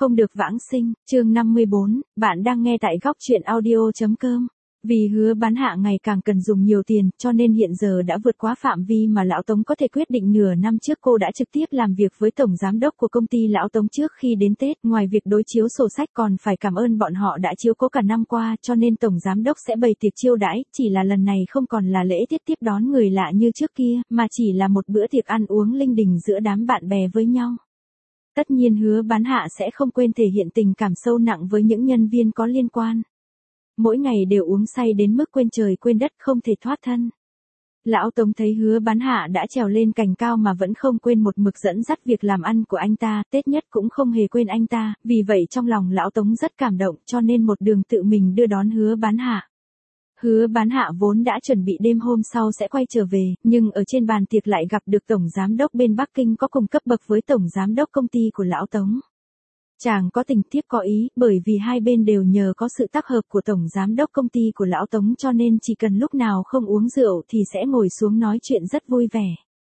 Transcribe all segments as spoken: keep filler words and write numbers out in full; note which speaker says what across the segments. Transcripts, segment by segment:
Speaker 1: Không được vãng sinh, chương năm mươi bốn, bạn đang nghe tại góc truyện audio.com. Vì Hứa Bán Hạ ngày càng cần dùng nhiều tiền, cho nên hiện giờ đã vượt quá phạm vi mà Lão Tống có thể quyết định. Nửa năm trước cô đã trực tiếp làm việc với tổng giám đốc của công ty Lão Tống trước khi đến Tết, ngoài việc đối chiếu sổ sách còn phải cảm ơn bọn họ đã chiếu cố cả năm qua, cho nên tổng giám đốc sẽ bày tiệc chiêu đãi, chỉ là lần này không còn là lễ tiết tiếp đón người lạ như trước kia, mà chỉ là một bữa tiệc ăn uống linh đình giữa đám bạn bè với nhau. Tất nhiên Hứa Bán Hạ sẽ không quên thể hiện tình cảm sâu nặng với những nhân viên có liên quan. Mỗi ngày đều uống say đến mức quên trời quên đất, không thể thoát thân. Lão Tống thấy Hứa Bán Hạ đã trèo lên cành cao mà vẫn không quên một mực dẫn dắt việc làm ăn của anh ta, Tết nhất cũng không hề quên anh ta, vì vậy trong lòng Lão Tống rất cảm động, cho nên một đường tự mình đưa đón Hứa Bán Hạ. Hứa Bán Hạ vốn đã chuẩn bị đêm hôm sau sẽ quay trở về, nhưng ở trên bàn tiệc lại gặp được tổng giám đốc bên Bắc Kinh có cùng cấp bậc với tổng giám đốc công ty của Lão Tống. Chàng có tình tiếp có ý, bởi vì hai bên đều nhờ có sự tác hợp của tổng giám đốc công ty của Lão Tống, cho nên chỉ cần lúc nào không uống rượu thì sẽ ngồi xuống nói chuyện rất vui vẻ.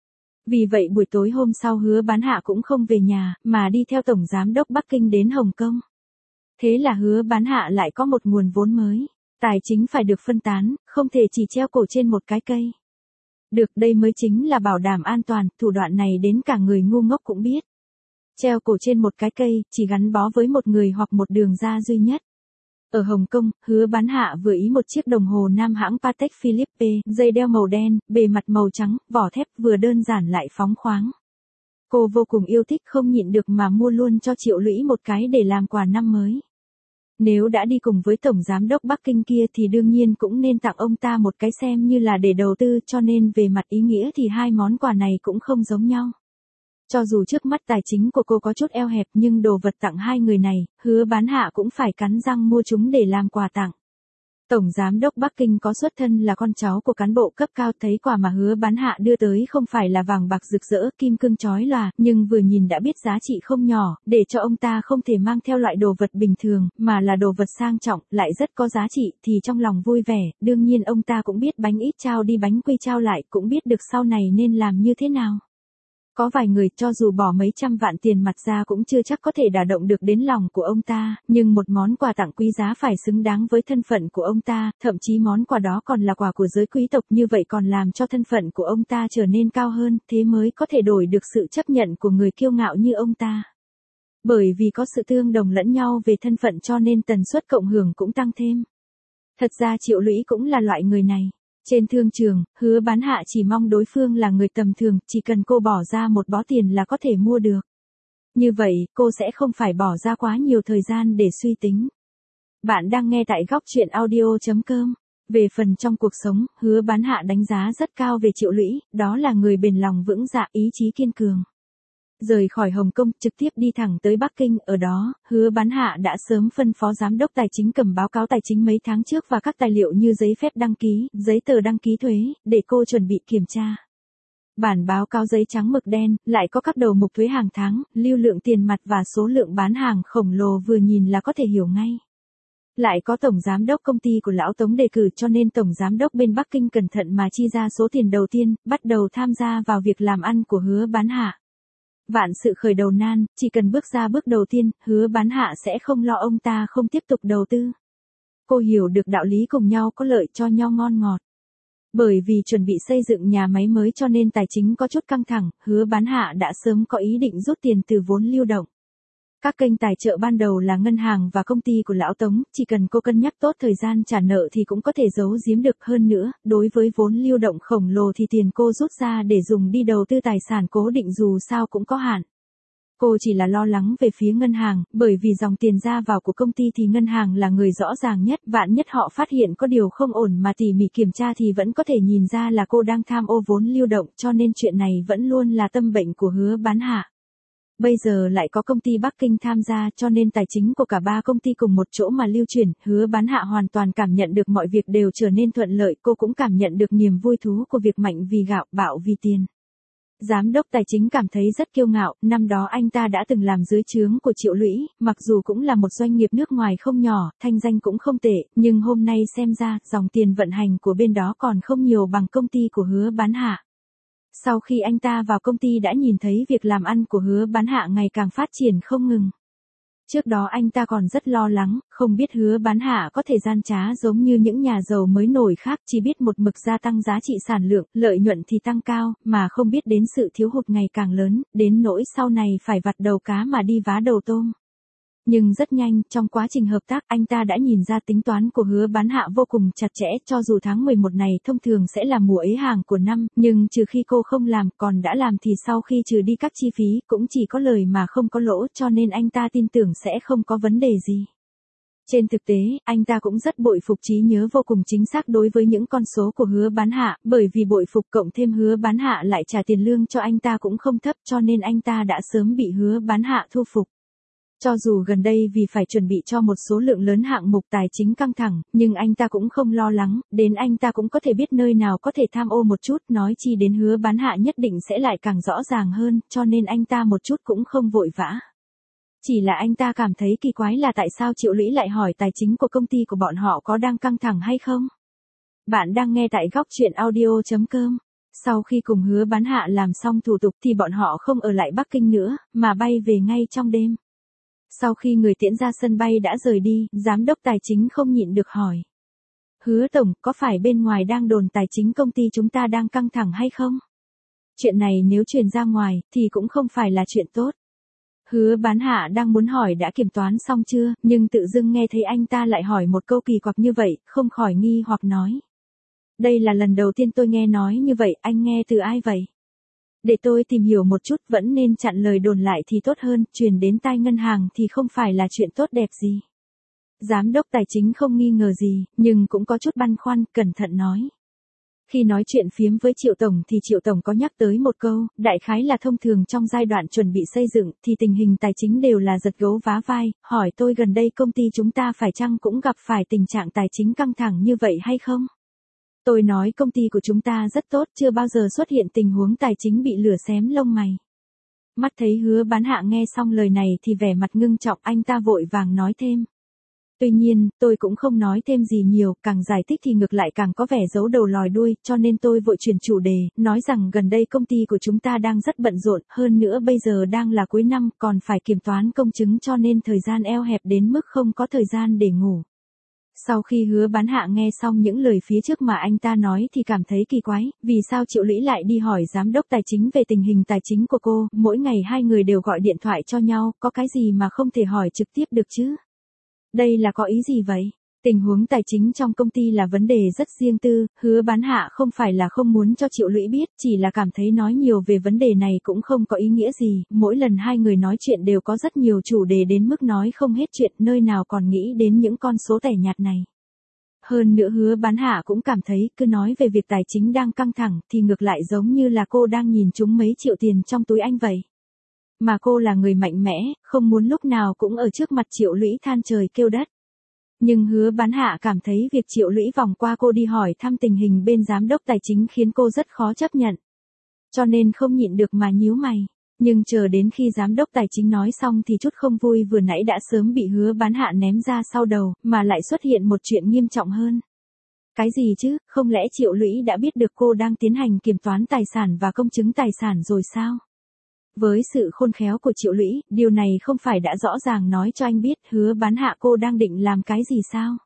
Speaker 1: Vì vậy buổi tối hôm sau Hứa Bán Hạ cũng không về nhà, mà đi theo tổng giám đốc Bắc Kinh đến Hồng Kông. Thế là Hứa Bán Hạ lại có một nguồn vốn mới. Tài chính phải được phân tán, không thể chỉ treo cổ trên một cái cây. Được, đây mới chính là bảo đảm an toàn, thủ đoạn này đến cả người ngu ngốc cũng biết. Treo cổ trên một cái cây, chỉ gắn bó với một người hoặc một đường ra duy nhất. Ở Hồng Kông, Hứa Bán Hạ vừa ý một chiếc đồng hồ nam hãng Patek Philippe, dây đeo màu đen, bề mặt màu trắng, vỏ thép, vừa đơn giản lại phóng khoáng. Cô vô cùng yêu thích, không nhịn được mà mua luôn cho Triệu Lũy một cái để làm quà năm mới. Nếu đã đi cùng với tổng giám đốc Bắc Kinh kia thì đương nhiên cũng nên tặng ông ta một cái xem như là để đầu tư, cho nên về mặt ý nghĩa thì hai món quà này cũng không giống nhau. Cho dù trước mắt tài chính của cô có chút eo hẹp nhưng đồ vật tặng hai người này, Hứa Bán Hạ cũng phải cắn răng mua chúng để làm quà tặng. Tổng giám đốc Bắc Kinh có xuất thân là con cháu của cán bộ cấp cao, thấy quà mà Hứa Bán Hạ đưa tới không phải là vàng bạc rực rỡ, kim cương chói lòa, nhưng vừa nhìn đã biết giá trị không nhỏ, để cho ông ta không thể mang theo loại đồ vật bình thường, mà là đồ vật sang trọng, lại rất có giá trị, thì trong lòng vui vẻ. Đương nhiên ông ta cũng biết bánh ít trao đi bánh quy trao lại, cũng biết được sau này nên làm như thế nào. Có vài người cho dù bỏ mấy trăm vạn tiền mặt ra cũng chưa chắc có thể đả động được đến lòng của ông ta, nhưng một món quà tặng quý giá phải xứng đáng với thân phận của ông ta, thậm chí món quà đó còn là quà của giới quý tộc, như vậy còn làm cho thân phận của ông ta trở nên cao hơn, thế mới có thể đổi được sự chấp nhận của người kiêu ngạo như ông ta. Bởi vì có sự tương đồng lẫn nhau về thân phận cho nên tần suất cộng hưởng cũng tăng thêm. Thật ra Triệu Lũy cũng là loại người này. Trên thương trường, Hứa Bán Hạ chỉ mong đối phương là người tầm thường, chỉ cần cô bỏ ra một bó tiền là có thể mua được. Như vậy, cô sẽ không phải bỏ ra quá nhiều thời gian để suy tính. Bạn đang nghe tại góc truyện audio.com. Về phần trong cuộc sống, Hứa Bán Hạ đánh giá rất cao về Triệu Lũy, đó là người bền lòng vững dạ, ý chí kiên cường. Rời khỏi Hồng Kông, trực tiếp đi thẳng tới Bắc Kinh, ở đó, Hứa Bán Hạ đã sớm phân phó giám đốc tài chính cầm báo cáo tài chính mấy tháng trước và các tài liệu như giấy phép đăng ký, giấy tờ đăng ký thuế, để cô chuẩn bị kiểm tra. Bản báo cáo giấy trắng mực đen, lại có các đầu mục thuế hàng tháng, lưu lượng tiền mặt và số lượng bán hàng khổng lồ vừa nhìn là có thể hiểu ngay. Lại có tổng giám đốc công ty của Lão Tống đề cử, cho nên tổng giám đốc bên Bắc Kinh cẩn thận mà chi ra số tiền đầu tiên, bắt đầu tham gia vào việc làm ăn của Hứa Bán Hạ. Vạn sự khởi đầu nan, chỉ cần bước ra bước đầu tiên, Hứa Bán Hạ sẽ không lo ông ta không tiếp tục đầu tư. Cô hiểu được đạo lý cùng nhau có lợi cho nhau ngon ngọt. Bởi vì chuẩn bị xây dựng nhà máy mới cho nên tài chính có chút căng thẳng, Hứa Bán Hạ đã sớm có ý định rút tiền từ vốn lưu động. Các kênh tài trợ ban đầu là ngân hàng và công ty của Lão Tống, chỉ cần cô cân nhắc tốt thời gian trả nợ thì cũng có thể giấu giếm được. Hơn nữa, đối với vốn lưu động khổng lồ thì tiền cô rút ra để dùng đi đầu tư tài sản cố định dù sao cũng có hạn. Cô chỉ là lo lắng về phía ngân hàng, bởi vì dòng tiền ra vào của công ty thì ngân hàng là người rõ ràng nhất, vạn nhất họ phát hiện có điều không ổn mà tỉ mỉ kiểm tra thì vẫn có thể nhìn ra là cô đang tham ô vốn lưu động, cho nên chuyện này vẫn luôn là tâm bệnh của Hứa Bán Hạ. Bây giờ lại có công ty Bắc Kinh tham gia, cho nên tài chính của cả ba công ty cùng một chỗ mà lưu chuyển, Hứa Bán Hạ hoàn toàn cảm nhận được mọi việc đều trở nên thuận lợi, cô cũng cảm nhận được niềm vui thú của việc mạnh vì gạo, bạo vì tiền. Giám đốc tài chính cảm thấy rất kiêu ngạo, năm đó anh ta đã từng làm dưới trướng của Triệu Lũy, mặc dù cũng là một doanh nghiệp nước ngoài không nhỏ, thanh danh cũng không tệ, nhưng hôm nay xem ra, dòng tiền vận hành của bên đó còn không nhiều bằng công ty của Hứa Bán Hạ. Sau khi anh ta vào công ty đã nhìn thấy việc làm ăn của Hứa Bán Hạ ngày càng phát triển không ngừng. Trước đó anh ta còn rất lo lắng, không biết Hứa Bán Hạ có thể gian trá giống như những nhà giàu mới nổi khác, chỉ biết một mực gia tăng giá trị sản lượng, lợi nhuận thì tăng cao, mà không biết đến sự thiếu hụt ngày càng lớn, đến nỗi sau này phải vặt đầu cá mà đi vá đầu tôm. Nhưng rất nhanh, trong quá trình hợp tác, anh ta đã nhìn ra tính toán của Hứa Bán Hạ vô cùng chặt chẽ, cho dù tháng mười một này thông thường sẽ là mùa ế hàng của năm, nhưng trừ khi cô không làm, còn đã làm thì sau khi trừ đi các chi phí, cũng chỉ có lời mà không có lỗ, cho nên anh ta tin tưởng sẽ không có vấn đề gì. Trên thực tế, anh ta cũng rất bội phục trí nhớ vô cùng chính xác đối với những con số của Hứa Bán Hạ, bởi vì bội phục cộng thêm Hứa Bán Hạ lại trả tiền lương cho anh ta cũng không thấp, cho nên anh ta đã sớm bị Hứa Bán Hạ thu phục. Cho dù gần đây vì phải chuẩn bị cho một số lượng lớn hạng mục tài chính căng thẳng, nhưng anh ta cũng không lo lắng, đến anh ta cũng có thể biết nơi nào có thể tham ô một chút, nói chi đến Hứa Bán Hạ nhất định sẽ lại càng rõ ràng hơn, cho nên anh ta một chút cũng không vội vã. Chỉ là anh ta cảm thấy kỳ quái là tại sao Triệu Lũy lại hỏi tài chính của công ty của bọn họ có đang căng thẳng hay không? Bạn đang nghe tại góc truyện audio chấm com. Sau khi cùng Hứa Bán Hạ làm xong thủ tục thì bọn họ không ở lại Bắc Kinh nữa, mà bay về ngay trong đêm. Sau khi người tiễn ra sân bay đã rời đi, giám đốc tài chính không nhịn được hỏi. Hứa tổng, có phải bên ngoài đang đồn tài chính công ty chúng ta đang căng thẳng hay không? Chuyện này nếu truyền ra ngoài, thì cũng không phải là chuyện tốt. Hứa Bán Hạ đang muốn hỏi đã kiểm toán xong chưa, nhưng tự dưng nghe thấy anh ta lại hỏi một câu kỳ quặc như vậy, không khỏi nghi hoặc nói. Đây là lần đầu tiên tôi nghe nói như vậy, anh nghe từ ai vậy? Để tôi tìm hiểu một chút, vẫn nên chặn lời đồn lại thì tốt hơn, truyền đến tai ngân hàng thì không phải là chuyện tốt đẹp gì. Giám đốc tài chính không nghi ngờ gì, nhưng cũng có chút băn khoăn, cẩn thận nói. Khi nói chuyện phiếm với Triệu Tổng thì Triệu Tổng có nhắc tới một câu, đại khái là thông thường trong giai đoạn chuẩn bị xây dựng thì tình hình tài chính đều là giật gấu vá vai, hỏi tôi gần đây công ty chúng ta phải chăng cũng gặp phải tình trạng tài chính căng thẳng như vậy hay không? Tôi nói công ty của chúng ta rất tốt, chưa bao giờ xuất hiện tình huống tài chính bị lửa xém lông mày. Mắt thấy Hứa Bán Hạ nghe xong lời này thì vẻ mặt ngưng trọng, anh ta vội vàng nói thêm. Tuy nhiên, tôi cũng không nói thêm gì nhiều, càng giải thích thì ngược lại càng có vẻ giấu đầu lòi đuôi, cho nên tôi vội chuyển chủ đề, nói rằng gần đây công ty của chúng ta đang rất bận rộn, hơn nữa bây giờ đang là cuối năm, còn phải kiểm toán công chứng cho nên thời gian eo hẹp đến mức không có thời gian để ngủ. Sau khi Hứa Bán Hạ nghe xong những lời phía trước mà anh ta nói thì cảm thấy kỳ quái, vì sao Triệu Lũy lại đi hỏi giám đốc tài chính về tình hình tài chính của cô, mỗi ngày hai người đều gọi điện thoại cho nhau, có cái gì mà không thể hỏi trực tiếp được chứ? Đây là có ý gì vậy? Tình huống tài chính trong công ty là vấn đề rất riêng tư, Hứa Bán Hạ không phải là không muốn cho Triệu Lũy biết, chỉ là cảm thấy nói nhiều về vấn đề này cũng không có ý nghĩa gì, mỗi lần hai người nói chuyện đều có rất nhiều chủ đề đến mức nói không hết chuyện, nơi nào còn nghĩ đến những con số tẻ nhạt này. Hơn nữa Hứa Bán Hạ cũng cảm thấy cứ nói về việc tài chính đang căng thẳng thì ngược lại giống như là cô đang nhìn trúng mấy triệu tiền trong túi anh vậy. Mà cô là người mạnh mẽ, không muốn lúc nào cũng ở trước mặt Triệu Lũy than trời kêu đất. Nhưng Hứa Bán Hạ cảm thấy việc Triệu Lũy vòng qua cô đi hỏi thăm tình hình bên giám đốc tài chính khiến cô rất khó chấp nhận. Cho nên không nhịn được mà nhíu mày. Nhưng chờ đến khi giám đốc tài chính nói xong thì chút không vui vừa nãy đã sớm bị Hứa Bán Hạ ném ra sau đầu, mà lại xuất hiện một chuyện nghiêm trọng hơn. Cái gì chứ, không lẽ Triệu Lũy đã biết được cô đang tiến hành kiểm toán tài sản và công chứng tài sản rồi sao? Với sự khôn khéo của Triệu Lũy, điều này không phải đã rõ ràng nói cho anh biết Hứa Bán Hạ cô đang định làm cái gì sao?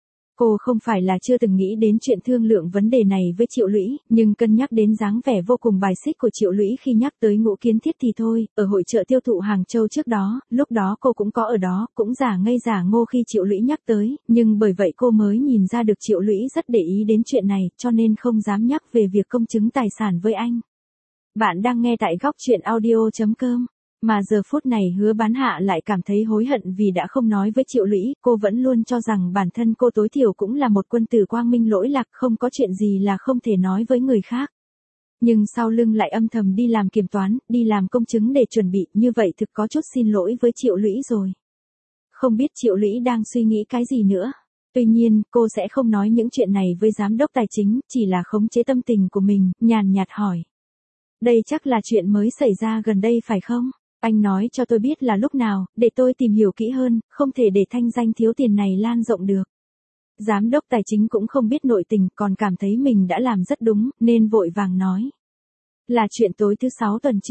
Speaker 1: Cô không phải là chưa từng nghĩ đến chuyện thương lượng vấn đề này với Triệu Lũy, nhưng cân nhắc đến dáng vẻ vô cùng bài xích của Triệu Lũy khi nhắc tới Ngũ Kiến Thiết thì thôi, ở hội chợ tiêu thụ Hàng Châu trước đó, lúc đó cô cũng có ở đó, cũng giả ngây giả ngô khi Triệu Lũy nhắc tới, nhưng bởi vậy cô mới nhìn ra được Triệu Lũy rất để ý đến chuyện này, cho nên không dám nhắc về việc công chứng tài sản với anh. Bạn đang nghe tại góc truyện audio chấm com. Mà giờ phút này Hứa Bán Hạ lại cảm thấy hối hận vì đã không nói với Triệu Lũy, cô vẫn luôn cho rằng bản thân cô tối thiểu cũng là một quân tử quang minh lỗi lạc, không có chuyện gì là không thể nói với người khác. Nhưng sau lưng lại âm thầm đi làm kiểm toán, đi làm công chứng để chuẩn bị, như vậy thực có chút xin lỗi với Triệu Lũy rồi. Không biết Triệu Lũy đang suy nghĩ cái gì nữa. Tuy nhiên, cô sẽ không nói những chuyện này với giám đốc tài chính, chỉ là khống chế tâm tình của mình, nhàn nhạt hỏi. Đây chắc là chuyện mới xảy ra gần đây phải không? Anh nói cho tôi biết là lúc nào, để tôi tìm hiểu kỹ hơn, không thể để thanh danh thiếu tiền này lan rộng được. Giám đốc tài chính cũng không biết nội tình, còn cảm thấy mình đã làm rất đúng, nên vội vàng nói. Là chuyện tối thứ sáu tuần trước.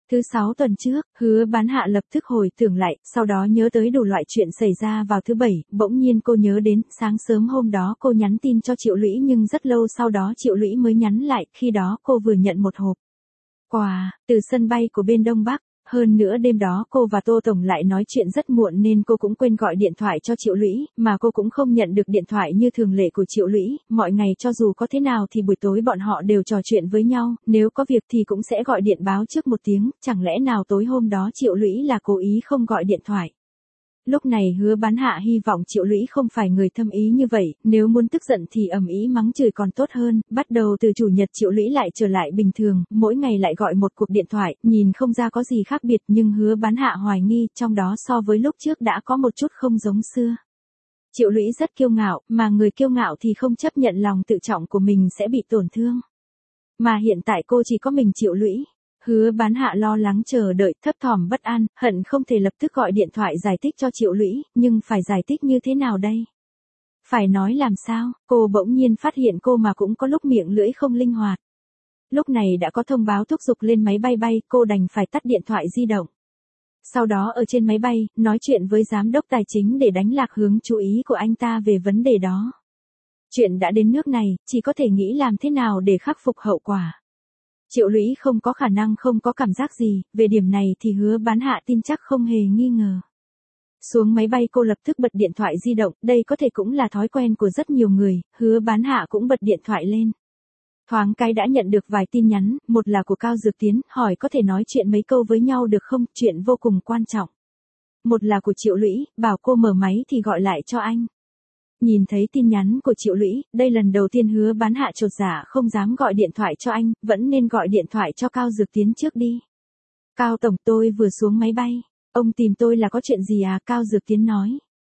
Speaker 1: Thứ sáu tuần trước, Hứa Bán Hạ lập tức hồi tưởng lại, sau đó nhớ tới đủ loại chuyện xảy ra vào thứ bảy, bỗng nhiên cô nhớ đến, sáng sớm hôm đó cô nhắn tin cho Triệu Lũy nhưng rất lâu sau đó Triệu Lũy mới nhắn lại, khi đó cô vừa nhận một hộp quà, từ sân bay của bên Đông Bắc. Hơn nữa đêm đó cô và Tô Tổng lại nói chuyện rất muộn nên cô cũng quên gọi điện thoại cho Triệu Lũy, mà cô cũng không nhận được điện thoại như thường lệ của Triệu Lũy, mọi ngày cho dù có thế nào thì buổi tối bọn họ đều trò chuyện với nhau, nếu có việc thì cũng sẽ gọi điện báo trước một tiếng, chẳng lẽ nào tối hôm đó Triệu Lũy là cố ý không gọi điện thoại. Lúc này Hứa Bán Hạ hy vọng Triệu Lũy không phải người thâm ý như vậy, nếu muốn tức giận thì ầm ĩ mắng chửi còn tốt hơn, bắt đầu từ chủ nhật Triệu Lũy lại trở lại bình thường, mỗi ngày lại gọi một cuộc điện thoại, nhìn không ra có gì khác biệt nhưng Hứa Bán Hạ hoài nghi, trong đó so với lúc trước đã có một chút không giống xưa. Triệu Lũy rất kiêu ngạo, mà người kiêu ngạo thì không chấp nhận lòng tự trọng của mình sẽ bị tổn thương. Mà hiện tại cô chỉ có mình Triệu Lũy. Hứa Bán Hạ lo lắng chờ đợi, thấp thỏm bất an, hận không thể lập tức gọi điện thoại giải thích cho Triệu Lũy, nhưng phải giải thích như thế nào đây? Phải nói làm sao? Cô bỗng nhiên phát hiện cô mà cũng có lúc miệng lưỡi không linh hoạt. Lúc này đã có thông báo thúc giục lên máy bay bay, cô đành phải tắt điện thoại di động. Sau đó ở trên máy bay, nói chuyện với giám đốc tài chính để đánh lạc hướng chú ý của anh ta về vấn đề đó. Chuyện đã đến nước này, chỉ có thể nghĩ làm thế nào để khắc phục hậu quả. Triệu Lũy không có khả năng không có cảm giác gì, về điểm này thì Hứa Bán Hạ tin chắc không hề nghi ngờ. Xuống máy bay cô lập tức bật điện thoại di động, đây có thể cũng là thói quen của rất nhiều người, Hứa Bán Hạ cũng bật điện thoại lên. Thoáng cái đã nhận được vài tin nhắn, một là của Cao Dược Tiến, hỏi có thể nói chuyện mấy câu với nhau được không, chuyện vô cùng quan trọng. Một là của Triệu Lũy, bảo cô mở máy thì gọi lại cho anh. Nhìn thấy tin nhắn của Triệu Lũy, đây lần đầu tiên Hứa Bán Hạ chột dạ không dám gọi điện thoại cho anh, vẫn nên gọi điện thoại cho Cao Dược Tiến trước đi. Cao Tổng, tôi vừa xuống máy bay. Ông tìm tôi là có chuyện gì à? Cao Dược Tiến nói.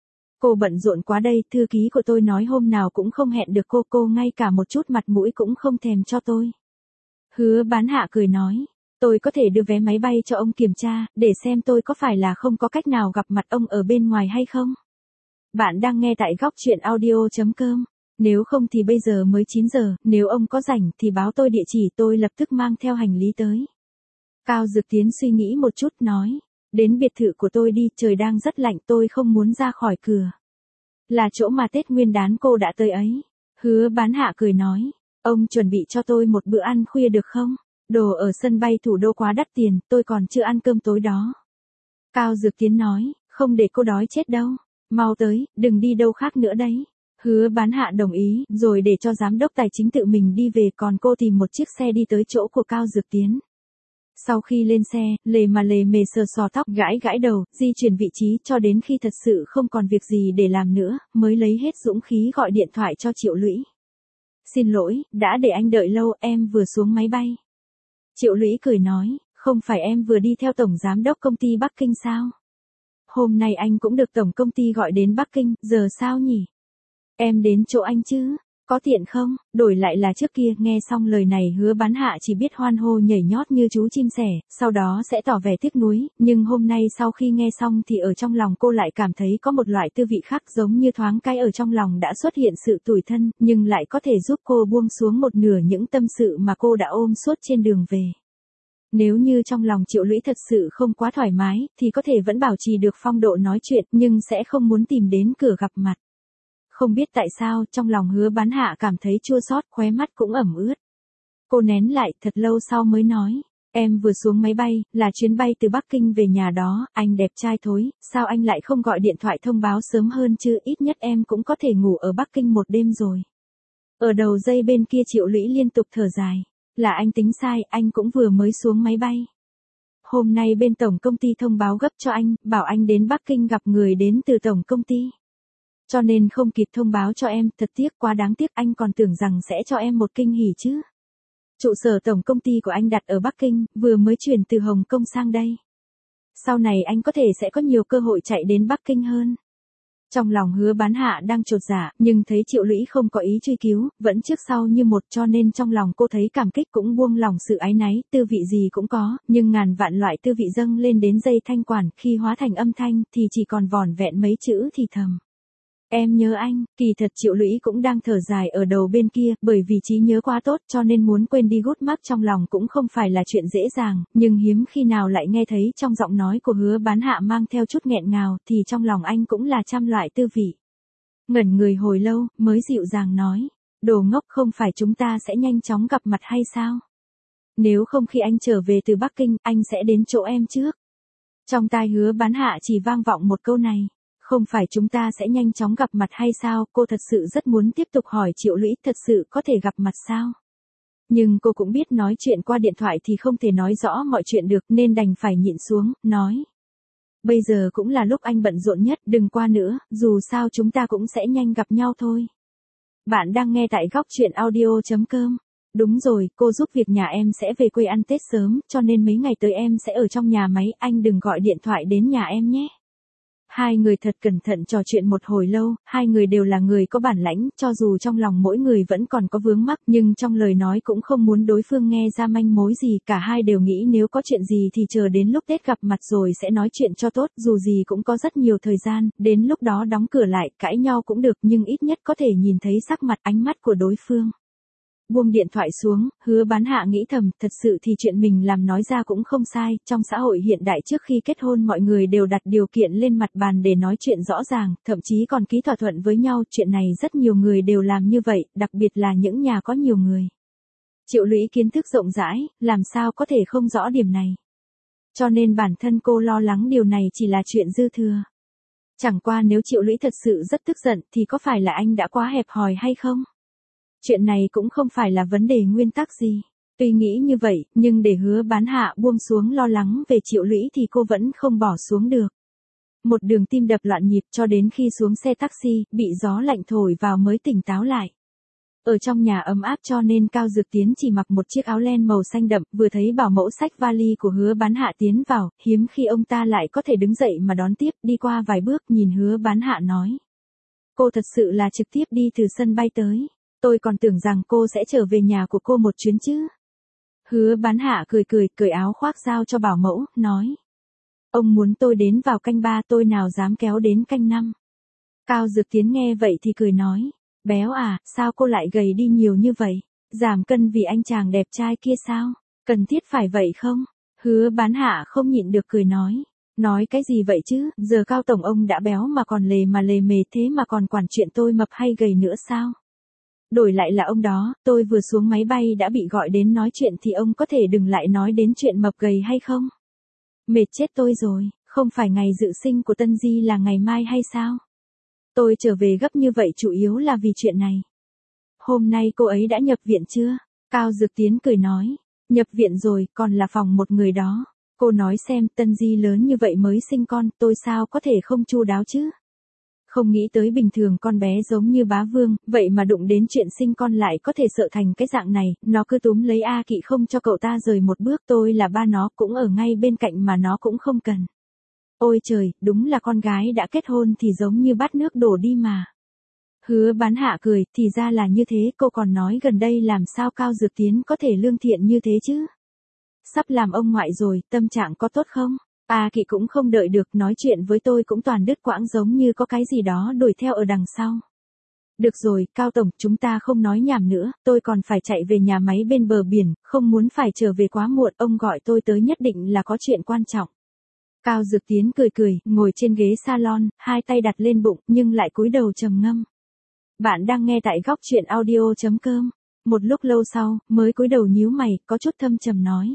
Speaker 1: Cô bận rộn quá đây, thư ký của tôi nói hôm nào cũng không hẹn được cô, cô ngay cả một chút mặt mũi cũng không thèm cho tôi. Hứa Bán Hạ cười nói, tôi có thể đưa vé máy bay cho ông kiểm tra, để xem tôi có phải là không có cách nào gặp mặt ông ở bên ngoài hay không. Bạn đang nghe tại góc chuyện audio chấm com. Nếu không thì bây giờ mới chín giờ, nếu ông có rảnh thì báo tôi địa chỉ, tôi lập tức mang theo hành lý tới. Cao Dược Tiến suy nghĩ một chút nói, đến biệt thự của tôi đi, trời đang rất lạnh, tôi không muốn ra khỏi cửa. Là chỗ mà Tết Nguyên đán cô đã tới ấy. Hứa Bán Hạ cười nói, ông chuẩn bị cho tôi một bữa ăn khuya được không? Đồ ở sân bay thủ đô quá đắt tiền, tôi còn chưa ăn cơm tối đó. Cao Dược Tiến nói, không để cô đói chết đâu. Mau tới, đừng đi đâu khác nữa đấy. Hứa Bán Hạ đồng ý, rồi để cho giám đốc tài chính tự mình đi về, còn cô tìm một chiếc xe đi tới chỗ của Cao Dược Tiến. Sau khi lên xe, lề mà lề mề sờ sò tóc, gãi gãi đầu, di chuyển vị trí cho đến khi thật sự không còn việc gì để làm nữa, mới lấy hết dũng khí gọi điện thoại cho Triệu Lũy. Xin lỗi, đã để anh đợi lâu, em vừa xuống máy bay. Triệu Lũy cười nói, không phải em vừa đi theo tổng giám đốc công ty Bắc Kinh sao? Hôm nay anh cũng được tổng công ty gọi đến Bắc Kinh, giờ sao nhỉ? Em đến chỗ anh chứ? Có tiện không? Đổi lại là trước kia, nghe xong lời này Hứa Bán Hạ chỉ biết hoan hô nhảy nhót như chú chim sẻ, sau đó sẽ tỏ vẻ tiếc nuối, nhưng hôm nay sau khi nghe xong thì ở trong lòng cô lại cảm thấy có một loại tư vị khác, giống như thoáng cái ở trong lòng đã xuất hiện sự tủi thân, nhưng lại có thể giúp cô buông xuống một nửa những tâm sự mà cô đã ôm suốt trên đường về. Nếu như trong lòng Triệu Lũy thật sự không quá thoải mái, thì có thể vẫn bảo trì được phong độ nói chuyện, nhưng sẽ không muốn tìm đến cửa gặp mặt. Không biết tại sao, trong lòng Hứa Bán Hạ cảm thấy chua xót, khóe mắt cũng ẩm ướt. Cô nén lại, thật lâu sau mới nói, em vừa xuống máy bay, là chuyến bay từ Bắc Kinh về nhà đó, anh đẹp trai thối, sao anh lại không gọi điện thoại thông báo sớm hơn chứ, ít nhất em cũng có thể ngủ ở Bắc Kinh một đêm rồi. Ở đầu dây bên kia Triệu Lũy liên tục thở dài. Là anh tính sai, anh cũng vừa mới xuống máy bay. Hôm nay bên tổng công ty thông báo gấp cho anh, bảo anh đến Bắc Kinh gặp người đến từ tổng công ty. Cho nên không kịp thông báo cho em, thật tiếc, quá đáng tiếc, anh còn tưởng rằng sẽ cho em một kinh hỉ chứ. Trụ sở tổng công ty của anh đặt ở Bắc Kinh, vừa mới chuyển từ Hồng Kông sang đây. Sau này anh có thể sẽ có nhiều cơ hội chạy đến Bắc Kinh hơn. Trong lòng Hứa Bán Hạ đang chột dạ, nhưng thấy Triệu Lũy không có ý truy cứu, vẫn trước sau như một, cho nên trong lòng cô thấy cảm kích cũng buông lòng sự áy náy, tư vị gì cũng có, nhưng ngàn vạn loại tư vị dâng lên đến dây thanh quản, khi hóa thành âm thanh thì chỉ còn vỏn vẹn mấy chữ thì thầm. Em nhớ anh, kỳ thật Triệu Lũy cũng đang thở dài ở đầu bên kia, bởi vì trí nhớ quá tốt cho nên muốn quên đi gút mắc trong lòng cũng không phải là chuyện dễ dàng, nhưng hiếm khi nào lại nghe thấy trong giọng nói của Hứa Bán Hạ mang theo chút nghẹn ngào, thì trong lòng anh cũng là trăm loại tư vị. Ngẩn người hồi lâu, mới dịu dàng nói, đồ ngốc, không phải chúng ta sẽ nhanh chóng gặp mặt hay sao? Nếu không khi anh trở về từ Bắc Kinh, anh sẽ đến chỗ em trước. Trong tai Hứa Bán Hạ chỉ vang vọng một câu này. Không phải chúng ta sẽ nhanh chóng gặp mặt hay sao? Cô thật sự rất muốn tiếp tục hỏi Triệu Lũy thật sự có thể gặp mặt sao? Nhưng cô cũng biết nói chuyện qua điện thoại thì không thể nói rõ mọi chuyện được nên đành phải nhịn xuống, nói. Bây giờ cũng là lúc anh bận rộn nhất, đừng qua nữa, dù sao chúng ta cũng sẽ nhanh gặp nhau thôi. Bạn đang nghe tại góc chuyện audio chấm com. Đúng rồi, cô giúp việc nhà em sẽ về quê ăn Tết sớm, cho nên mấy ngày tới em sẽ ở trong nhà máy, anh đừng gọi điện thoại đến nhà em nhé. Hai người thật cẩn thận trò chuyện một hồi lâu, hai người đều là người có bản lãnh, cho dù trong lòng mỗi người vẫn còn có vướng mắc, nhưng trong lời nói cũng không muốn đối phương nghe ra manh mối gì, cả hai đều nghĩ nếu có chuyện gì thì chờ đến lúc Tết gặp mặt rồi sẽ nói chuyện cho tốt, dù gì cũng có rất nhiều thời gian, đến lúc đó đóng cửa lại, cãi nhau cũng được, nhưng ít nhất có thể nhìn thấy sắc mặt, ánh mắt của đối phương. Buông điện thoại xuống, Hứa Bán Hạ nghĩ thầm, thật sự thì chuyện mình làm nói ra cũng không sai, trong xã hội hiện đại trước khi kết hôn mọi người đều đặt điều kiện lên mặt bàn để nói chuyện rõ ràng, thậm chí còn ký thỏa thuận với nhau, chuyện này rất nhiều người đều làm như vậy, đặc biệt là những nhà có nhiều người. Triệu Lũy kiến thức rộng rãi, làm sao có thể không rõ điểm này. Cho nên bản thân cô lo lắng điều này chỉ là chuyện dư thừa. Chẳng qua nếu Triệu Lũy thật sự rất tức giận thì có phải là anh đã quá hẹp hòi hay không? Chuyện này cũng không phải là vấn đề nguyên tắc gì. Tuy nghĩ như vậy, nhưng để Hứa Bán Hạ buông xuống lo lắng về Triệu Lũy thì cô vẫn không bỏ xuống được. Một đường tim đập loạn nhịp cho đến khi xuống xe taxi, bị gió lạnh thổi vào mới tỉnh táo lại. Ở trong nhà ấm áp cho nên Cao Dược Tiến chỉ mặc một chiếc áo len màu xanh đậm, vừa thấy bảo mẫu xách vali của Hứa Bán Hạ tiến vào, hiếm khi ông ta lại có thể đứng dậy mà đón tiếp, đi qua vài bước nhìn Hứa Bán Hạ nói. Cô thật sự là trực tiếp đi từ sân bay tới. Tôi còn tưởng rằng cô sẽ trở về nhà của cô một chuyến chứ. Hứa Bán Hạ cười cười, cởi áo khoác giao cho bảo mẫu, nói. Ông muốn tôi đến vào canh ba, tôi nào dám kéo đến canh năm. Cao Dược Tiến nghe vậy thì cười nói. Béo à, sao cô lại gầy đi nhiều như vậy? Giảm cân vì anh chàng đẹp trai kia sao? Cần thiết phải vậy không? Hứa Bán Hạ không nhịn được cười nói. Nói cái gì vậy chứ, giờ Cao Tổng ông đã béo mà còn lề mà lề mề thế mà còn quản chuyện tôi mập hay gầy nữa sao? Đổi lại là ông đó, tôi vừa xuống máy bay đã bị gọi đến nói chuyện thì ông có thể đừng lại nói đến chuyện mập gầy hay không? Mệt chết tôi rồi, không phải ngày dự sinh của Tân Di là ngày mai hay sao? Tôi trở về gấp như vậy chủ yếu là vì chuyện này. Hôm nay cô ấy đã nhập viện chưa? Cao Dược Tiến cười nói, nhập viện rồi, còn là phòng một người đó. Cô nói xem, Tân Di lớn như vậy mới sinh con, tôi sao có thể không chu đáo chứ? Không nghĩ tới bình thường con bé giống như bá vương, vậy mà đụng đến chuyện sinh con lại có thể sợ thành cái dạng này, nó cứ túm lấy A Kỵ không cho cậu ta rời một bước, tôi là ba nó cũng ở ngay bên cạnh mà nó cũng không cần. Ôi trời, đúng là con gái đã kết hôn thì giống như bát nước đổ đi mà. Hứa Bán Hạ cười, thì ra là như thế, cô còn nói gần đây làm sao Cao Dược Tiến có thể lương thiện như thế chứ? Sắp làm ông ngoại rồi, tâm trạng có tốt không? A Kỵ cũng không đợi được, nói chuyện với tôi cũng toàn đứt quãng giống như có cái gì đó đuổi theo ở đằng sau. Được rồi, Cao Tổng, chúng ta không nói nhảm nữa, tôi còn phải chạy về nhà máy bên bờ biển, không muốn phải trở về quá muộn, ông gọi tôi tới nhất định là có chuyện quan trọng. Cao Dược Tiến cười cười, ngồi trên ghế salon, hai tay đặt lên bụng, nhưng lại cúi đầu trầm ngâm. Bạn đang nghe tại góc chuyện audio chấm com. Một lúc lâu sau, mới cúi đầu nhíu mày, có chút thâm trầm nói.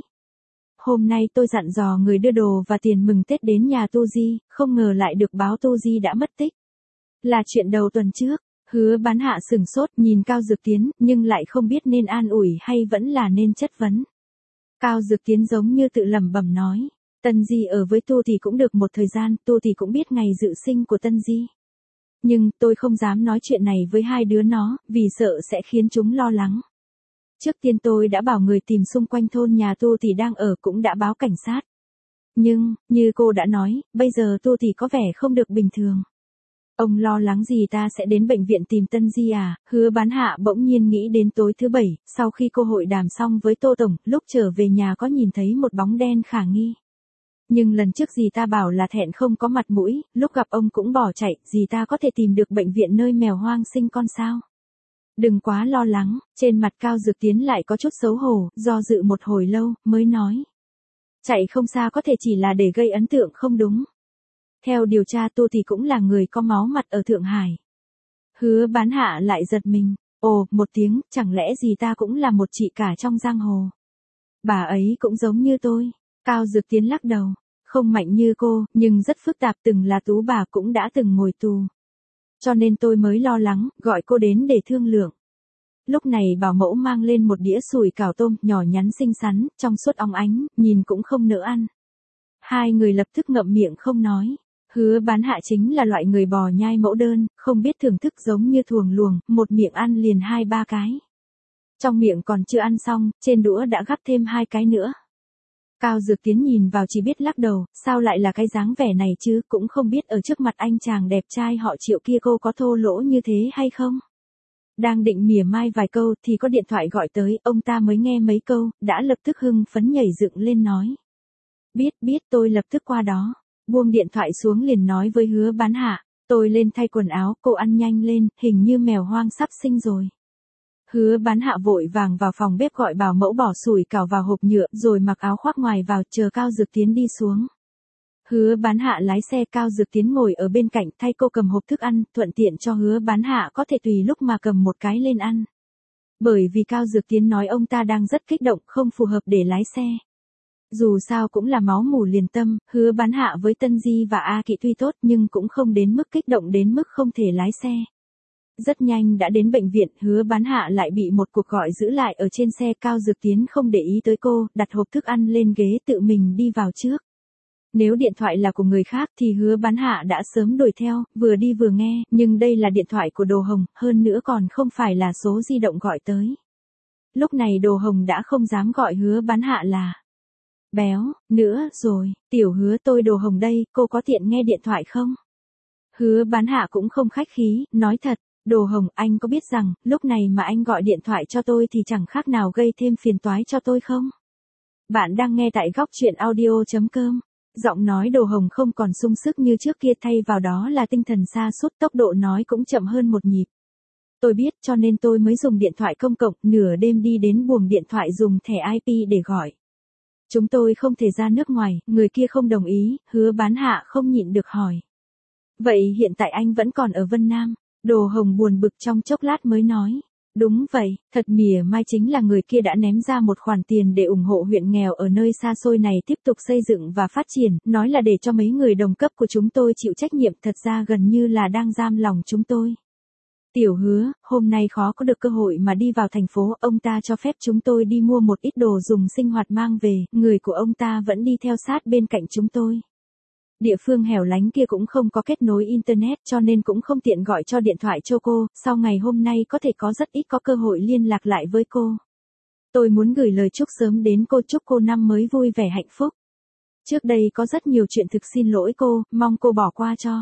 Speaker 1: Hôm nay tôi dặn dò người đưa đồ và tiền mừng Tết đến nhà Tu Di, không ngờ lại được báo Tu Di đã mất tích. Là chuyện đầu tuần trước, Hứa Bán Hạ sửng sốt nhìn Cao Dược Tiến, nhưng lại không biết nên an ủi hay vẫn là nên chất vấn. Cao Dược Tiến giống như tự lẩm bẩm nói, Tân Di ở với Tu thì cũng được một thời gian, Tu thì cũng biết ngày dự sinh của Tân Di. Nhưng, tôi không dám nói chuyện này với hai đứa nó, vì sợ sẽ khiến chúng lo lắng. Trước tiên tôi đã bảo người tìm xung quanh thôn nhà Tu thì đang ở cũng đã báo cảnh sát. Nhưng, như cô đã nói, bây giờ Tu thì có vẻ không được bình thường. Ông lo lắng gì ta sẽ đến bệnh viện tìm Tân Di à? Hứa Bán Hạ bỗng nhiên nghĩ đến tối thứ bảy, sau khi cô hội đàm xong với Tô Tổng, lúc trở về nhà có nhìn thấy một bóng đen khả nghi. Nhưng lần trước dì ta bảo là thẹn không có mặt mũi, lúc gặp ông cũng bỏ chạy, dì ta có thể tìm được bệnh viện nơi mèo hoang sinh con sao? Đừng quá lo lắng, trên mặt Cao Dược Tiến lại có chút xấu hổ, do dự một hồi lâu, mới nói. Chạy không xa có thể chỉ là để gây ấn tượng không đúng. Theo điều tra Tô thì cũng là người có máu mặt ở Thượng Hải. Hứa Bán Hạ lại giật mình, ồ, một tiếng, chẳng lẽ dì ta cũng là một chị cả trong giang hồ. Bà ấy cũng giống như tôi. Cao Dược Tiến lắc đầu, không mạnh như cô, nhưng rất phức tạp, từng là tú bà cũng đã từng ngồi tù. Cho nên tôi mới lo lắng, gọi cô đến để thương lượng. Lúc này bảo mẫu mang lên một đĩa sủi cảo tôm nhỏ nhắn xinh xắn, trong suốt óng ánh, nhìn cũng không nỡ ăn. Hai người lập tức ngậm miệng không nói. Hứa Bán Hạ chính là loại người bò nhai mẫu đơn, không biết thưởng thức, giống như thuồng luồng, một miệng ăn liền hai ba cái. Trong miệng còn chưa ăn xong, trên đũa đã gắp thêm hai cái nữa. Cao Dược Tiến nhìn vào chỉ biết lắc đầu, sao lại là cái dáng vẻ này chứ, cũng không biết ở trước mặt anh chàng đẹp trai họ Triệu kia cô có thô lỗ như thế hay không. Đang định mỉa mai vài câu thì có điện thoại gọi tới, ông ta mới nghe mấy câu, đã lập tức hưng phấn nhảy dựng lên nói. Biết biết tôi lập tức qua đó, buông điện thoại xuống liền nói với Hứa Bán Hạ, tôi lên thay quần áo, cô ăn nhanh lên, hình như mèo hoang sắp sinh rồi. Hứa Bán Hạ vội vàng vào phòng bếp gọi bảo mẫu bỏ sủi cảo vào hộp nhựa rồi mặc áo khoác ngoài vào chờ Cao Dược Tiến đi xuống. Hứa Bán Hạ lái xe, Cao Dược Tiến ngồi ở bên cạnh thay cô cầm hộp thức ăn, thuận tiện cho Hứa Bán Hạ có thể tùy lúc mà cầm một cái lên ăn. Bởi vì Cao Dược Tiến nói ông ta đang rất kích động, không phù hợp để lái xe. Dù sao cũng là máu mủ liền tâm, Hứa Bán Hạ với Tân Di và A Kỵ tuy tốt nhưng cũng không đến mức kích động đến mức không thể lái xe. Rất nhanh đã đến bệnh viện, Hứa Bán Hạ lại bị một cuộc gọi giữ lại ở trên xe. Cao Dược Tiến không để ý tới cô, đặt hộp thức ăn lên ghế tự mình đi vào trước. Nếu điện thoại là của người khác thì Hứa Bán Hạ đã sớm đuổi theo, vừa đi vừa nghe, nhưng đây là điện thoại của Đồ Hồng, hơn nữa còn không phải là số di động gọi tới. Lúc này Đồ Hồng đã không dám gọi Hứa Bán Hạ là béo, nữa rồi, tiểu Hứa tôi Đồ Hồng đây, cô có tiện nghe điện thoại không? Hứa Bán Hạ cũng không khách khí, nói thật. Đồ Hồng, anh có biết rằng, lúc này mà anh gọi điện thoại cho tôi thì chẳng khác nào gây thêm phiền toái cho tôi không? Bạn đang nghe tại góc truyện audio chấm com. Giọng nói Đồ Hồng không còn sung sức như trước kia, thay vào đó là tinh thần sa sút, tốc độ nói cũng chậm hơn một nhịp. Tôi biết, cho nên tôi mới dùng điện thoại công cộng, nửa đêm đi đến buồng điện thoại dùng thẻ i pê để gọi. Chúng tôi không thể ra nước ngoài, người kia không đồng ý. Hứa Bán Hạ không nhịn được hỏi. Vậy hiện tại anh vẫn còn ở Vân Nam? Đồ Hồng buồn bực trong chốc lát mới nói. Đúng vậy, thật mỉa mai chính là người kia đã ném ra một khoản tiền để ủng hộ huyện nghèo ở nơi xa xôi này tiếp tục xây dựng và phát triển, nói là để cho mấy người đồng cấp của chúng tôi chịu trách nhiệm, thật ra gần như là đang giam lòng chúng tôi. Tiểu Hứa, hôm nay khó có được cơ hội mà đi vào thành phố, ông ta cho phép chúng tôi đi mua một ít đồ dùng sinh hoạt mang về, người của ông ta vẫn đi theo sát bên cạnh chúng tôi. Địa phương hẻo lánh kia cũng không có kết nối internet cho nên cũng không tiện gọi cho điện thoại cho cô, sau ngày hôm nay có thể có rất ít có cơ hội liên lạc lại với cô. Tôi muốn gửi lời chúc sớm đến cô, chúc cô năm mới vui vẻ hạnh phúc. Trước đây có rất nhiều chuyện thực xin lỗi cô, mong cô bỏ qua cho.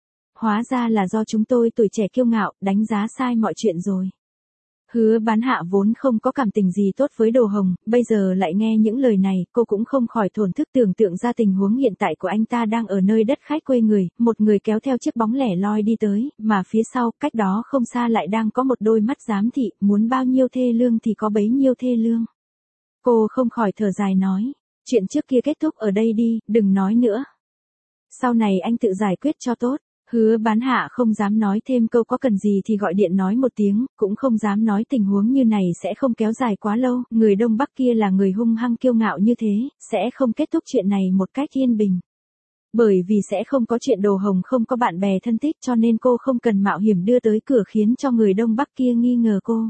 Speaker 1: Hóa ra là do chúng tôi tuổi trẻ kiêu ngạo, đánh giá sai mọi chuyện rồi. Hứa Bán Hạ vốn không có cảm tình gì tốt với Đồ Hồng, bây giờ lại nghe những lời này, cô cũng không khỏi thổn thức tưởng tượng ra tình huống hiện tại của anh ta đang ở nơi đất khách quê người, một người kéo theo chiếc bóng lẻ loi đi tới, mà phía sau, cách đó không xa lại đang có một đôi mắt giám thị, muốn bao nhiêu thê lương thì có bấy nhiêu thê lương. Cô không khỏi thở dài nói, chuyện trước kia kết thúc ở đây đi, đừng nói nữa. Sau này anh tự giải quyết cho tốt. Hứa Bán Hạ không dám nói thêm câu có cần gì thì gọi điện nói một tiếng, cũng không dám nói tình huống như này sẽ không kéo dài quá lâu, người Đông Bắc kia là người hung hăng kiêu ngạo như thế, sẽ không kết thúc chuyện này một cách yên bình. Bởi vì sẽ không có chuyện Đồ Hồng không có bạn bè thân thích cho nên cô không cần mạo hiểm đưa tới cửa khiến cho người Đông Bắc kia nghi ngờ cô.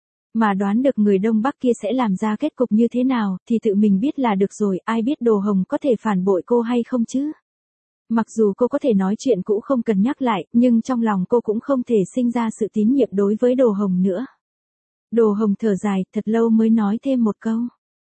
Speaker 1: Mà đoán được người Đông Bắc kia sẽ làm ra kết cục như thế nào thì tự mình biết là được rồi, ai biết Đồ Hồng có thể phản bội cô hay không chứ. Mặc dù cô có thể nói chuyện cũ không cần nhắc lại, nhưng trong lòng cô cũng không thể sinh ra sự tín nhiệm đối với Đồ Hồng nữa. Đồ Hồng thở dài, thật lâu mới nói thêm một câu.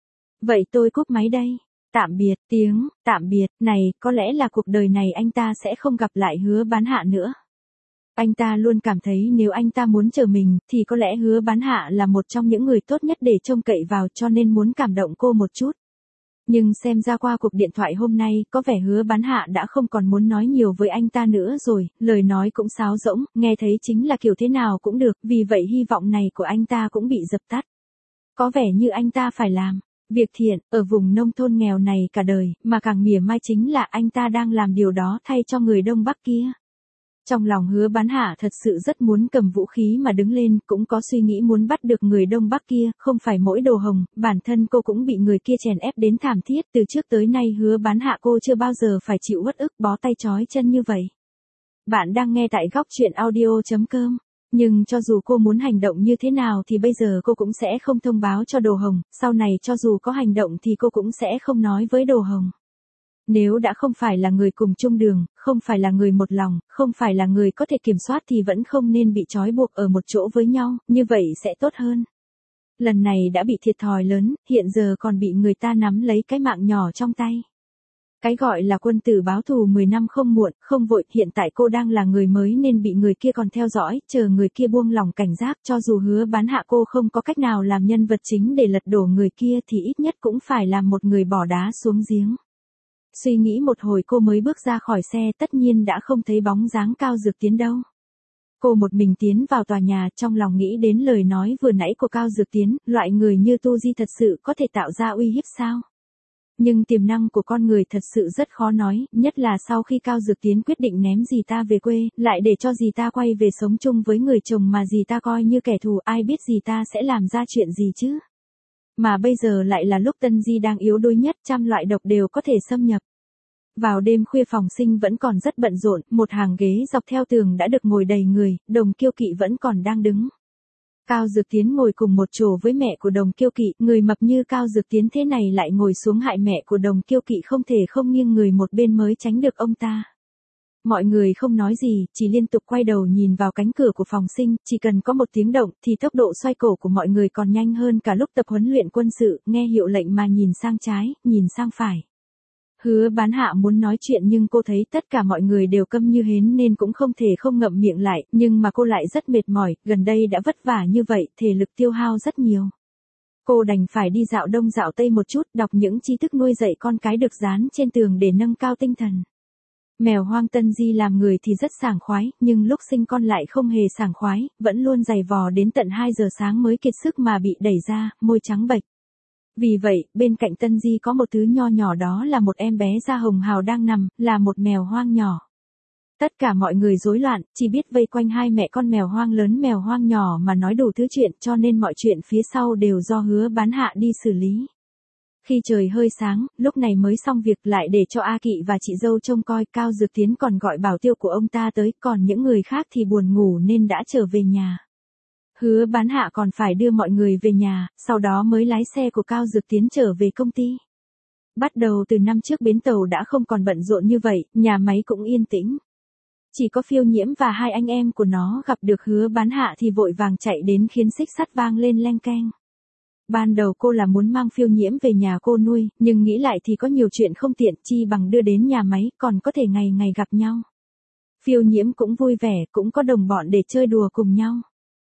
Speaker 1: Vậy tôi cúp máy đây. Tạm biệt, tiếng, tạm biệt, này, có lẽ là cuộc đời này anh ta sẽ không gặp lại Hứa Bán Hạ nữa. Anh ta luôn cảm thấy nếu anh ta muốn chờ mình, thì có lẽ Hứa Bán Hạ là một trong những người tốt nhất để trông cậy vào cho nên muốn cảm động cô một chút. Nhưng xem ra qua cuộc điện thoại hôm nay, có vẻ Hứa Bán Hạ đã không còn muốn nói nhiều với anh ta nữa rồi, lời nói cũng sáo rỗng, nghe thấy chính là kiểu thế nào cũng được, vì vậy hy vọng này của anh ta cũng bị dập tắt. Có vẻ như anh ta phải làm việc thiện, ở vùng nông thôn nghèo này cả đời, mà càng mỉa mai chính là anh ta đang làm điều đó thay cho người Đông Bắc kia. Trong lòng Hứa Bán Hạ thật sự rất muốn cầm vũ khí mà đứng lên, cũng có suy nghĩ muốn bắt được người Đông Bắc kia, không phải mỗi Đồ Hồng, bản thân cô cũng bị người kia chèn ép đến thảm thiết, từ trước tới nay Hứa Bán Hạ cô chưa bao giờ phải chịu uất ức bó tay trói chân như vậy. Bạn đang nghe tại góc truyện audio chấm com. Nhưng cho dù cô muốn hành động như thế nào thì bây giờ cô cũng sẽ không thông báo cho Đồ Hồng, sau này cho dù có hành động thì cô cũng sẽ không nói với Đồ Hồng. Nếu đã không phải là người cùng chung đường, không phải là người một lòng, không phải là người có thể kiểm soát thì vẫn không nên bị trói buộc ở một chỗ với nhau, như vậy sẽ tốt hơn. Lần này đã bị thiệt thòi lớn, hiện giờ còn bị người ta nắm lấy cái mạng nhỏ trong tay. Cái gọi là quân tử báo thù mười năm không muộn, không vội, hiện tại cô đang là người mới nên bị người kia còn theo dõi, chờ người kia buông lòng cảnh giác, cho dù Hứa Bán Hạ cô không có cách nào làm nhân vật chính để lật đổ người kia thì ít nhất cũng phải làm một người bỏ đá xuống giếng. Suy nghĩ một hồi cô mới bước ra khỏi xe, tất nhiên đã không thấy bóng dáng Cao Dược Tiến đâu. Cô một mình tiến vào tòa nhà, trong lòng nghĩ đến lời nói vừa nãy của Cao Dược Tiến, loại người như Tu Di thật sự có thể tạo ra uy hiếp sao? Nhưng tiềm năng của con người thật sự rất khó nói, nhất là sau khi Cao Dược Tiến quyết định ném dì ta về quê, lại để cho dì ta quay về sống chung với người chồng mà dì ta coi như kẻ thù, ai biết dì ta sẽ làm ra chuyện gì chứ? Mà bây giờ lại là lúc Tân Di đang yếu đuối nhất, trăm loại độc đều có thể xâm nhập. Vào đêm khuya phòng sinh vẫn còn rất bận rộn, một hàng ghế dọc theo tường đã được ngồi đầy người, Đồng Kiêu Kỵ vẫn còn đang đứng. Cao Dược Tiến ngồi cùng một chỗ với mẹ của Đồng Kiêu Kỵ, người mập như Cao Dược Tiến thế này lại ngồi xuống hại mẹ của Đồng Kiêu Kỵ, không thể không nghiêng người một bên mới tránh được ông ta. Mọi người không nói gì, chỉ liên tục quay đầu nhìn vào cánh cửa của phòng sinh, chỉ cần có một tiếng động thì tốc độ xoay cổ của mọi người còn nhanh hơn cả lúc tập huấn luyện quân sự, nghe hiệu lệnh mà nhìn sang trái, nhìn sang phải. Hứa Bán Hạ muốn nói chuyện nhưng cô thấy tất cả mọi người đều câm như hến nên cũng không thể không ngậm miệng lại, nhưng mà cô lại rất mệt mỏi, gần đây đã vất vả như vậy, thể lực tiêu hao rất nhiều. Cô đành phải đi dạo đông dạo tây một chút, đọc những tri thức nuôi dạy con cái được dán trên tường để nâng cao tinh thần. Mèo hoang Tân Di làm người thì rất sảng khoái, nhưng lúc sinh con lại không hề sảng khoái, vẫn luôn giày vò đến tận hai giờ sáng mới kiệt sức mà bị đẩy ra, môi trắng bệch. Vì vậy, bên cạnh Tân Di có một thứ nho nhỏ, đó là một em bé da hồng hào đang nằm, là một mèo hoang nhỏ. Tất cả mọi người rối loạn, chỉ biết vây quanh hai mẹ con mèo hoang lớn mèo hoang nhỏ mà nói đủ thứ chuyện, cho nên mọi chuyện phía sau đều do Hứa Bán Hạ đi xử lý. Khi trời hơi sáng, lúc này mới xong việc, lại để cho A Kỵ và chị dâu trông coi, Cao Dược Tiến còn gọi bảo tiêu của ông ta tới, còn những người khác thì buồn ngủ nên đã trở về nhà. Hứa Bán Hạ còn phải đưa mọi người về nhà, sau đó mới lái xe của Cao Dược Tiến trở về công ty. Bắt đầu từ năm trước bến tàu đã không còn bận rộn như vậy, nhà máy cũng yên tĩnh. Chỉ có Phiêu Nhiễm và hai anh em của nó gặp được Hứa Bán Hạ thì vội vàng chạy đến khiến xích sắt vang lên leng keng. Ban đầu cô là muốn mang Phiêu Nhiễm về nhà cô nuôi, nhưng nghĩ lại thì có nhiều chuyện không tiện, chi bằng đưa đến nhà máy, còn có thể ngày ngày gặp nhau. Phiêu Nhiễm cũng vui vẻ, cũng có đồng bọn để chơi đùa cùng nhau.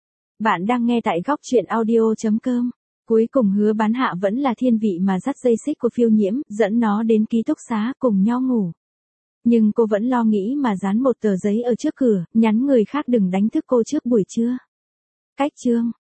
Speaker 1: Bạn đang nghe tại góc truyện audio chấm com. Cuối cùng Hứa Bán Hạ vẫn là thiên vị mà dắt dây xích của Phiêu Nhiễm, dẫn nó đến ký túc xá cùng nhau ngủ. Nhưng cô vẫn lo nghĩ mà dán một tờ giấy ở trước cửa, nhắn người khác đừng đánh thức cô trước buổi trưa. Cách chương